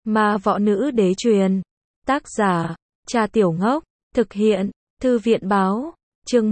Ma võ nữ đế truyền. Tác giả, Trà Tiểu Ngốc. Thực hiện, Thư viện báo. Chương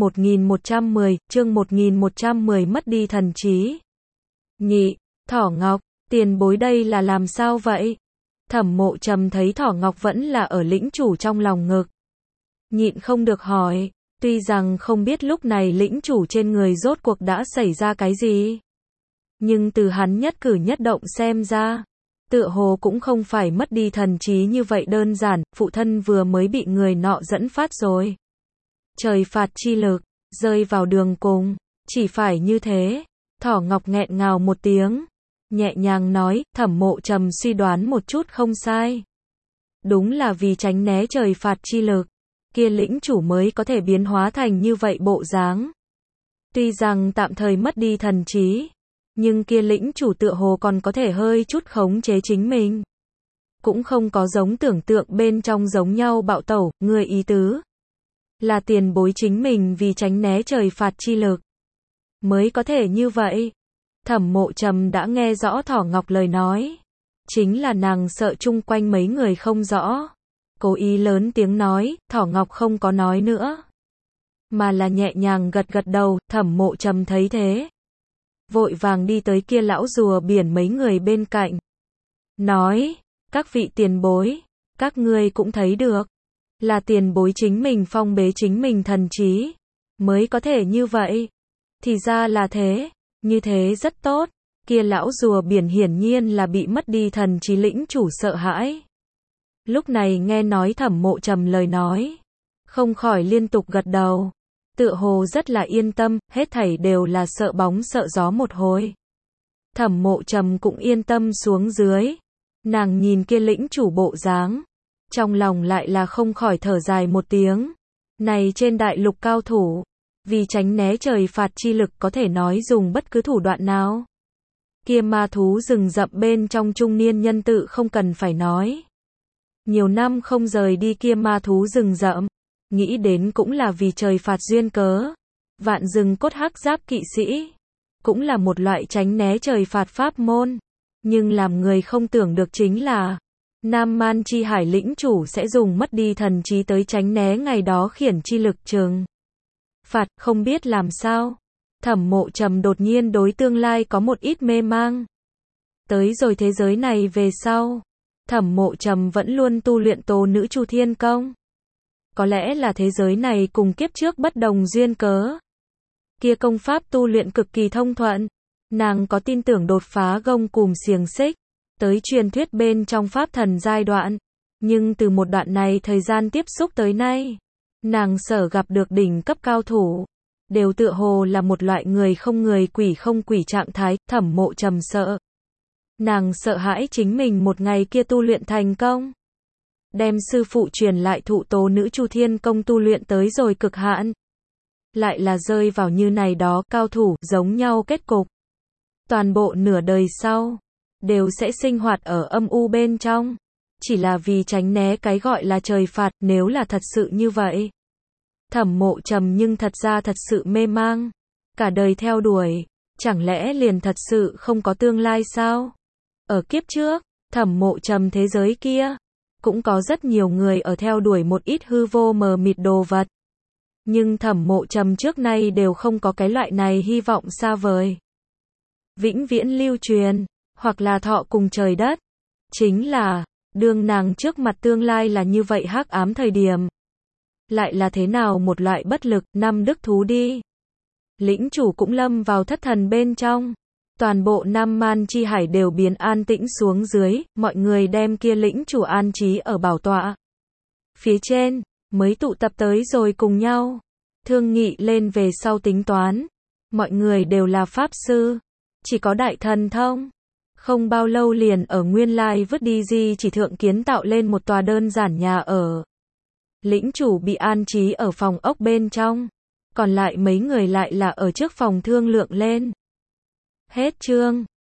1110 mất đi thần trí. Nhị, Thỏ Ngọc, tiền bối đây là làm sao vậy? Thẩm Mộ Trầm thấy Thỏ Ngọc vẫn là ở lĩnh chủ trong lòng ngực. Nhịn không được hỏi, tuy rằng không biết lúc này lĩnh chủ trên người rốt cuộc đã xảy ra cái gì. Nhưng từ hắn nhất cử nhất động xem ra, tựa hồ cũng không phải mất đi thần trí như vậy đơn giản, phụ thân vừa mới bị người nọ dẫn phát rồi. Trời phạt chi lực, rơi vào đường cùng, chỉ phải như thế. Thỏ Ngọc nghẹn ngào một tiếng, nhẹ nhàng nói, Thẩm Mộ Trầm suy đoán một chút không sai. Đúng là vì tránh né trời phạt chi lực, kia lĩnh chủ mới có thể biến hóa thành như vậy bộ dáng. Tuy rằng tạm thời mất đi thần trí, nhưng kia lĩnh chủ tựa hồ còn có thể hơi chút khống chế chính mình. Cũng không có giống tưởng tượng bên trong giống nhau bạo tẩu, người ý tứ là tiền bối chính mình vì tránh né trời phạt chi lực mới có thể như vậy. Thẩm Mộ Trầm đã nghe rõ Thỏ Ngọc lời nói, chính là nàng sợ chung quanh mấy người không rõ, cố ý lớn tiếng nói. Thỏ Ngọc không có nói nữa, mà là nhẹ nhàng gật gật đầu. Thẩm Mộ Trầm thấy thế, vội vàng đi tới kia lão rùa biển mấy người bên cạnh, nói, các vị tiền bối, các ngươi cũng thấy được, là tiền bối chính mình phong bế chính mình thần trí, mới có thể như vậy. Thì ra là thế, như thế rất tốt. Kia lão rùa biển hiển nhiên là bị mất đi thần trí lĩnh chủ sợ hãi. Lúc này nghe nói Thẩm Mộ Trầm lời nói, không khỏi liên tục gật đầu, tựa hồ rất là yên tâm, hết thảy đều là sợ bóng sợ gió một hồi. Thẩm Mộ Trầm cũng yên tâm xuống dưới, nàng nhìn kia lĩnh chủ bộ dáng, trong lòng lại là không khỏi thở dài một tiếng. Này trên đại lục cao thủ, vì tránh né trời phạt chi lực có thể nói dùng bất cứ thủ đoạn nào. Kia ma thú rừng rậm bên trong trung niên nhân tự không cần phải nói. Nhiều năm không rời đi kia ma thú rừng rậm, nghĩ đến cũng là vì trời phạt duyên cớ. Vạn rừng cốt hắc giáp kỵ sĩ, cũng là một loại tránh né trời phạt pháp môn. Nhưng làm người không tưởng được chính là, Nam Man chi hải lĩnh chủ sẽ dùng mất đi thần trí tới tránh né ngày đó khiển chi lực trừng phạt. Không biết làm sao, Thẩm Mộ Trầm đột nhiên đối tương lai có một ít mê mang. Tới rồi thế giới này về sau, Thẩm Mộ Trầm vẫn luôn tu luyện Tố Nữ Chu Thiên Công. Có lẽ là thế giới này cùng kiếp trước bất đồng duyên cớ, kia công pháp tu luyện cực kỳ thông thuận. Nàng có tin tưởng đột phá gông cùm xiềng xích, tới truyền thuyết bên trong pháp thần giai đoạn. Nhưng từ một đoạn này thời gian tiếp xúc tới nay, nàng sở gặp được đỉnh cấp cao thủ, đều tựa hồ là một loại người không người quỷ không quỷ trạng thái. Thẩm Mộ Trầm sợ. Nàng sợ hãi chính mình một ngày kia tu luyện thành công, đem sư phụ truyền lại thụ Tố Nữ Chu Thiên Công tu luyện tới rồi cực hạn, lại là rơi vào như này đó cao thủ giống nhau kết cục. Toàn bộ nửa đời sau, đều sẽ sinh hoạt ở âm u bên trong, chỉ là vì tránh né cái gọi là trời phạt. Nếu là thật sự như vậy, Thẩm Mộ Trầm nhưng thật ra thật sự mê mang. Cả đời theo đuổi, chẳng lẽ liền thật sự không có tương lai sao? Ở kiếp trước, Thẩm Mộ Trầm thế giới kia, cũng có rất nhiều người ở theo đuổi một ít hư vô mờ mịt đồ vật. Nhưng Thẩm Mộ Trầm trước nay đều không có cái loại này hy vọng xa vời, vĩnh viễn lưu truyền, hoặc là thọ cùng trời đất. Chính là, đương nàng trước mặt tương lai là như vậy hắc ám thời điểm, lại là thế nào một loại bất lực. Năm đức thú đi, lĩnh chủ cũng lâm vào thất thần bên trong. Toàn bộ Nam Man chi hải đều biến an tĩnh xuống dưới, mọi người đem kia lĩnh chủ an trí ở bảo tọa phía trên, mới tụ tập tới rồi cùng nhau, thương nghị lên về sau tính toán. Mọi người đều là pháp sư, chỉ có đại thần thông, không bao lâu liền ở nguyên lai vứt đi di chỉ thượng kiến tạo lên một tòa đơn giản nhà ở. Lĩnh chủ bị an trí ở phòng ốc bên trong, còn lại mấy người lại là ở trước phòng thương lượng lên. Hết chương.